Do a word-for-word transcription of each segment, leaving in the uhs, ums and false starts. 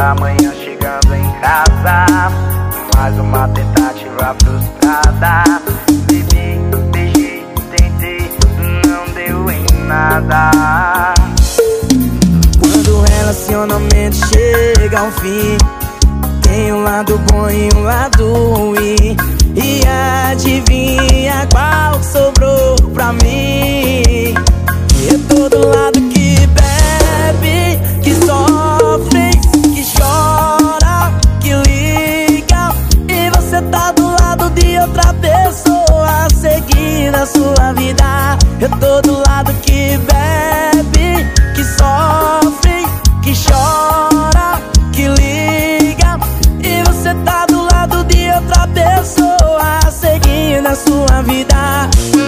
da manhã chegando em casa, mais uma tentativa frustrada. Bebi, beijei, tentei, não deu em nada. Quando o relacionamento chega ao fim, tem um lado bom e um lado ruim. E adivinha qual sobrou pra mim? Eu tô do lado que bebe, que sofre, que chora, que liga. E você tá do lado de outra pessoa, seguindo a sua vida. Eu tô do lado que bebe, que sofre, que chora, que liga. E você tá do lado de outra pessoa, seguindo a sua vida.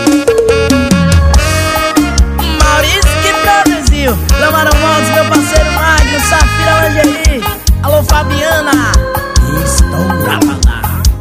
Maurício, que produziu Lamarão Modos, meu parceiro Magno, Safira Lingerie. Alô, Fabiana, estou gravando.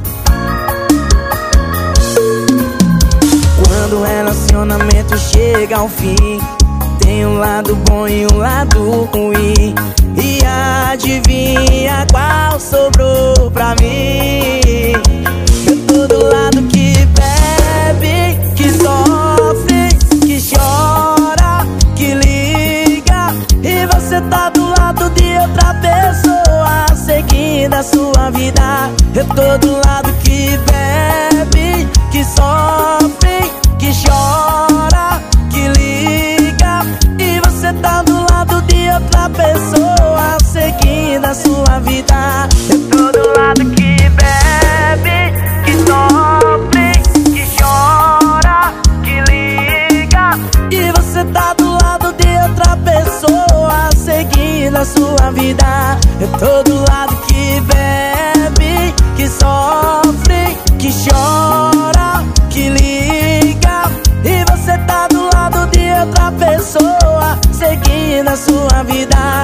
Quando o relacionamento chega ao fim, tem um lado bom e um lado ruim. E adivinha qual sobrou pra mim? Eu tô do lado que bebe, que sofre, que chora, que liga. E você tá do lado de outra pessoa, seguindo a sua vida. Eu tô do lado que bebe, que sofre, que chora, que liga. E você tá do lado de outra pessoa, seguindo a sua vida. Eu tô do lado que bebe, que sofre, que chora, que liga. E você tá do lado de outra pessoa, seguindo a sua vida. Eu tô do lado que bebe, que sofre, que chora, que liga. E você tá do lado de outra pessoa, seguindo a sua vida.